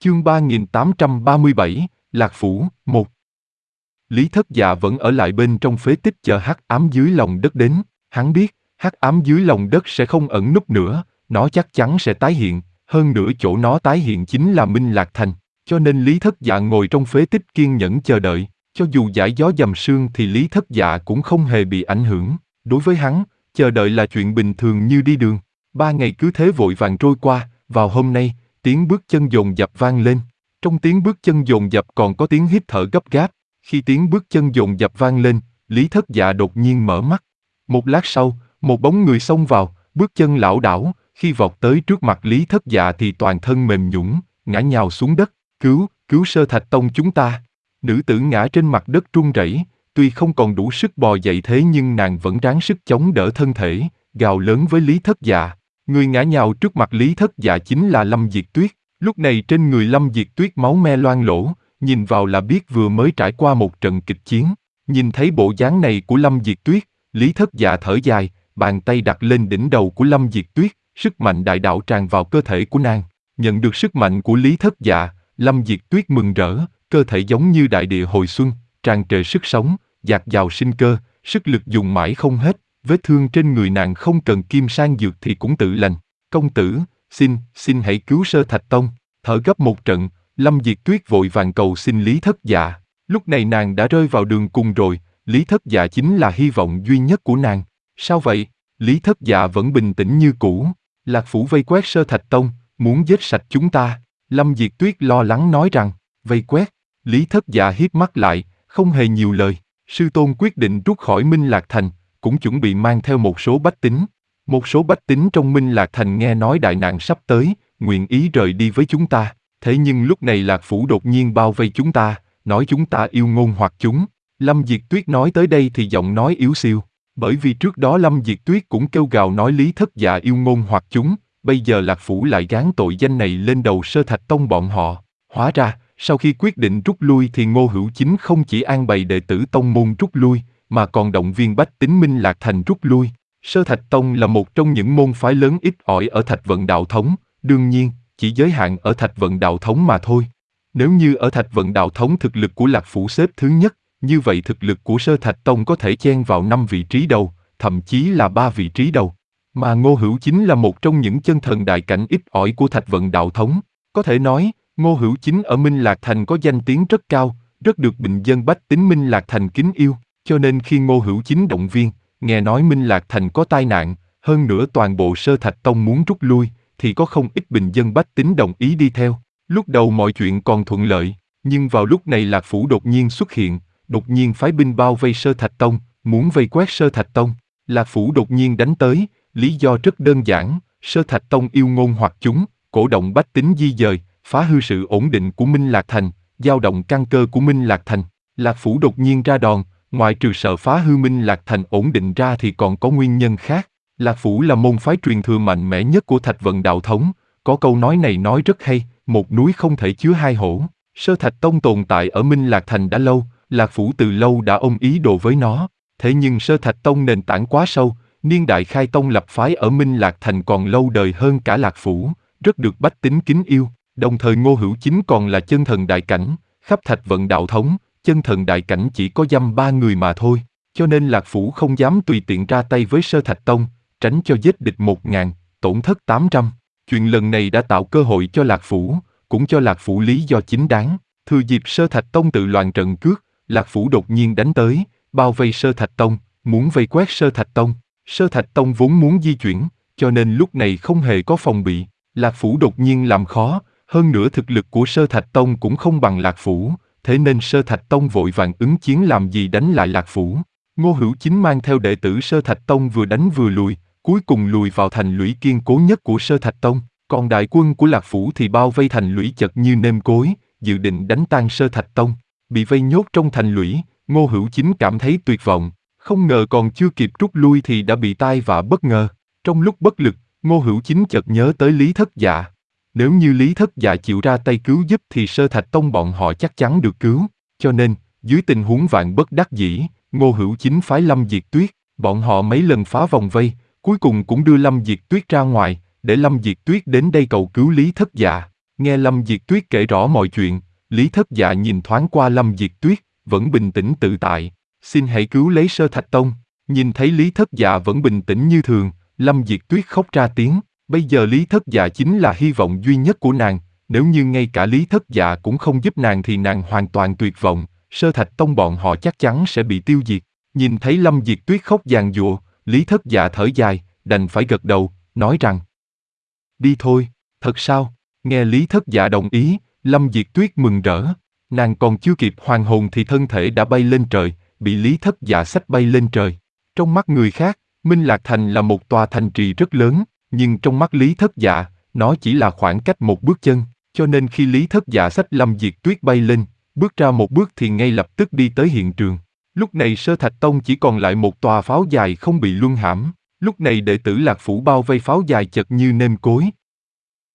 Chương 3837, Lạc Phủ, 1. Lý Thất Dạ vẫn ở lại bên trong phế tích chờ hắc ám dưới lòng đất đến. Hắn biết, hắc ám dưới lòng đất sẽ không ẩn núp nữa, nó chắc chắn sẽ tái hiện, hơn nữa chỗ nó tái hiện chính là Minh Lạc Thành. Cho nên Lý Thất Dạ ngồi trong phế tích kiên nhẫn chờ đợi, cho dù dải gió dầm sương thì Lý Thất Dạ cũng không hề bị ảnh hưởng. Đối với hắn, chờ đợi là chuyện bình thường như đi đường. 3 ngày cứ thế vội vàng trôi qua, vào hôm nay, tiếng bước chân dồn dập vang lên. Trong tiếng bước chân dồn dập còn có tiếng hít thở gấp gáp. Khi tiếng bước chân dồn dập vang lên, Lý Thất Dạ đột nhiên mở mắt. Một lát sau, một bóng người xông vào, bước chân lảo đảo, khi vọt tới trước mặt Lý Thất Dạ thì toàn thân mềm nhũn, ngã nhào xuống đất. Cứu Sơ Thạch Tông chúng ta. Nữ tử ngã trên mặt đất run rẩy, tuy không còn đủ sức bò dậy thế nhưng nàng vẫn ráng sức chống đỡ thân thể, gào lớn với Lý Thất Dạ. Người ngã nhào trước mặt Lý Thất Dạ chính là Lâm Diệt Tuyết. Lúc này trên người Lâm Diệt Tuyết máu me loang lỗ, nhìn vào là biết vừa mới trải qua một trận kịch chiến. Nhìn thấy bộ dáng này của Lâm Diệt Tuyết, Lý Thất Dạ thở dài, bàn tay đặt lên đỉnh đầu của Lâm Diệt Tuyết, sức mạnh đại đạo tràn vào cơ thể của nàng. Nhận được sức mạnh của Lý Thất Dạ, Lâm Diệt Tuyết mừng rỡ, cơ thể giống như đại địa hồi xuân, tràn trề sức sống, dạt dào sinh cơ, sức lực dùng mãi không hết. Vết thương trên người nàng không cần kim sang dược thì cũng tự lành. Công tử, xin hãy cứu Sơ Thạch Tông. Thở gấp một trận, Lâm Diệt Tuyết vội vàng cầu xin Lý Thất Dạ. Lúc này nàng đã rơi vào đường cùng rồi, Lý Thất Dạ chính là hy vọng duy nhất của nàng. Sao vậy? Lý Thất Dạ vẫn bình tĩnh như cũ. Lạc Phủ vây quét Sơ Thạch Tông, muốn giết sạch chúng ta. Lâm Diệt Tuyết lo lắng nói rằng, vây quét. Lý Thất Dạ híp mắt lại, không hề nhiều lời. Sư tôn quyết định rút khỏi Minh Lạc Thành, cũng chuẩn bị mang theo một số bách tính. Một số bách tính trong Minh Lạc Thành nghe nói đại nạn sắp tới, nguyện ý rời đi với chúng ta. Thế nhưng lúc này Lạc Phủ đột nhiên bao vây chúng ta, nói chúng ta yêu ngôn hoặc chúng. Lâm Diệt Tuyết nói tới đây thì giọng nói yếu xiu. Bởi vì trước đó Lâm Diệt Tuyết cũng kêu gào nói Lý Thất Dạ yêu ngôn hoặc chúng, bây giờ Lạc Phủ lại gán tội danh này lên đầu Sơ Thạch Tông bọn họ. Hóa ra, sau khi quyết định rút lui thì Ngô Hữu Chính không chỉ an bày đệ tử tông môn rút lui, mà còn động viên bách tính Minh Lạc Thành rút lui. Sơ Thạch Tông là một trong những môn phái lớn ít ỏi ở Thạch Vận Đạo Thống, đương nhiên, chỉ giới hạn ở Thạch Vận Đạo Thống mà thôi. Nếu như ở Thạch Vận Đạo Thống thực lực của Lạc Phủ xếp thứ nhất, như vậy thực lực của Sơ Thạch Tông có thể chen vào 5 vị trí đầu, thậm chí là 3 vị trí đầu. Mà Ngô Hữu Chính là một trong những chân thần đại cảnh ít ỏi của Thạch Vận Đạo Thống. Có thể nói, Ngô Hữu Chính ở Minh Lạc Thành có danh tiếng rất cao, rất được bình dân bách tính Minh Lạc Thành kính yêu. Cho nên khi Ngô Hữu Chính động viên, nghe nói Minh Lạc Thành có tai nạn, hơn nữa toàn bộ Sơ Thạch Tông muốn rút lui, thì có không ít bình dân bách tính đồng ý đi theo. Lúc đầu mọi chuyện còn thuận lợi, nhưng vào lúc này Lạc Phủ đột nhiên xuất hiện, đột nhiên phái binh bao vây Sơ Thạch Tông, muốn vây quét Sơ Thạch Tông. Lạc Phủ đột nhiên đánh tới, lý do rất đơn giản, Sơ Thạch Tông yêu ngôn hoặc chúng, cổ động bách tính di dời, phá hư sự ổn định của Minh Lạc Thành, dao động căn cơ của Minh Lạc Thành. Lạc Phủ đột nhiên ra đòn, ngoài trừ sợ phá hư Minh Lạc Thành ổn định ra thì còn có nguyên nhân khác. Lạc Phủ là môn phái truyền thừa mạnh mẽ nhất của Thạch Vận Đạo Thống, có câu nói này nói rất hay, một núi không thể chứa hai hổ. Sơ Thạch Tông tồn tại ở Minh Lạc Thành đã lâu, Lạc Phủ từ lâu đã ôm ý đồ với nó. Thế nhưng Sơ Thạch Tông nền tảng quá sâu, niên đại khai tông lập phái ở Minh Lạc Thành còn lâu đời hơn cả Lạc Phủ, rất được bách tính kính yêu. Đồng thời Ngô Hữu Chính còn là chân thần đại cảnh, khắp Thạch Vận Đạo Thống, chân thần đại cảnh chỉ có dăm 3 người mà thôi, cho nên Lạc Phủ không dám tùy tiện ra tay với Sơ Thạch Tông, tránh cho giết địch 1000, tổn thất 800. Chuyện lần này đã tạo cơ hội cho Lạc Phủ, cũng cho Lạc Phủ lý do chính đáng. Thừa dịp Sơ Thạch Tông tự loạn trận cước, Lạc Phủ đột nhiên đánh tới, bao vây Sơ Thạch Tông, muốn vây quét Sơ Thạch Tông. Sơ Thạch Tông vốn muốn di chuyển, cho nên lúc này không hề có phòng bị. Lạc Phủ đột nhiên làm khó, hơn nữa thực lực của Sơ Thạch Tông cũng không bằng Lạc Phủ, thế nên Sơ Thạch Tông vội vàng ứng chiến làm gì đánh lại Lạc Phủ. Ngô Hữu Chính mang theo đệ tử Sơ Thạch Tông vừa đánh vừa lùi, cuối cùng lùi vào thành lũy kiên cố nhất của Sơ Thạch Tông. Còn đại quân của Lạc Phủ thì bao vây thành lũy chật như nêm cối, dự định đánh tan Sơ Thạch Tông. Bị vây nhốt trong thành lũy, Ngô Hữu Chính cảm thấy tuyệt vọng, không ngờ còn chưa kịp rút lui thì đã bị tai vạ bất ngờ. Trong lúc bất lực, Ngô Hữu Chính chợt nhớ tới Lý Thất Dạ. Nếu như Lý Thất Dạ chịu ra tay cứu giúp thì Sơ Thạch Tông bọn họ chắc chắn được cứu. Cho nên, dưới tình huống vạn bất đắc dĩ, Ngô Hữu Chính phái Lâm Diệt Tuyết, bọn họ mấy lần phá vòng vây, cuối cùng cũng đưa Lâm Diệt Tuyết ra ngoài, để Lâm Diệt Tuyết đến đây cầu cứu Lý Thất Dạ. Nghe Lâm Diệt Tuyết kể rõ mọi chuyện, Lý Thất Dạ nhìn thoáng qua Lâm Diệt Tuyết, vẫn bình tĩnh tự tại. Xin hãy cứu lấy Sơ Thạch Tông. Nhìn thấy Lý Thất Dạ vẫn bình tĩnh như thường, Lâm Diệt Tuyết khóc ra tiếng. Bây giờ Lý Thất Dạ chính là hy vọng duy nhất của nàng. Nếu như ngay cả Lý Thất Dạ cũng không giúp nàng thì nàng hoàn toàn tuyệt vọng. Sơ Thạch Tông bọn họ chắc chắn sẽ bị tiêu diệt. Nhìn thấy Lâm Diệt Tuyết khóc giàn giụa, Lý Thất Dạ thở dài, đành phải gật đầu, nói rằng: đi thôi. Thật sao? Nghe Lý Thất Dạ đồng ý, Lâm Diệt Tuyết mừng rỡ. Nàng còn chưa kịp hoàn hồn thì thân thể đã bay lên trời, bị Lý Thất Dạ xách bay lên trời. Trong mắt người khác, Minh Lạc Thành là một tòa thành trì rất lớn, nhưng trong mắt Lý Thất Dạ, nó chỉ là khoảng cách một bước chân, cho nên khi Lý Thất Dạ xách Lâm Diệt Tuyết bay lên, bước ra một bước thì ngay lập tức đi tới hiện trường. Lúc này Sơ Thạch Tông chỉ còn lại một tòa pháo dài không bị luân hãm. Lúc này đệ tử Lạc Phủ bao vây pháo dài chật như nêm cối.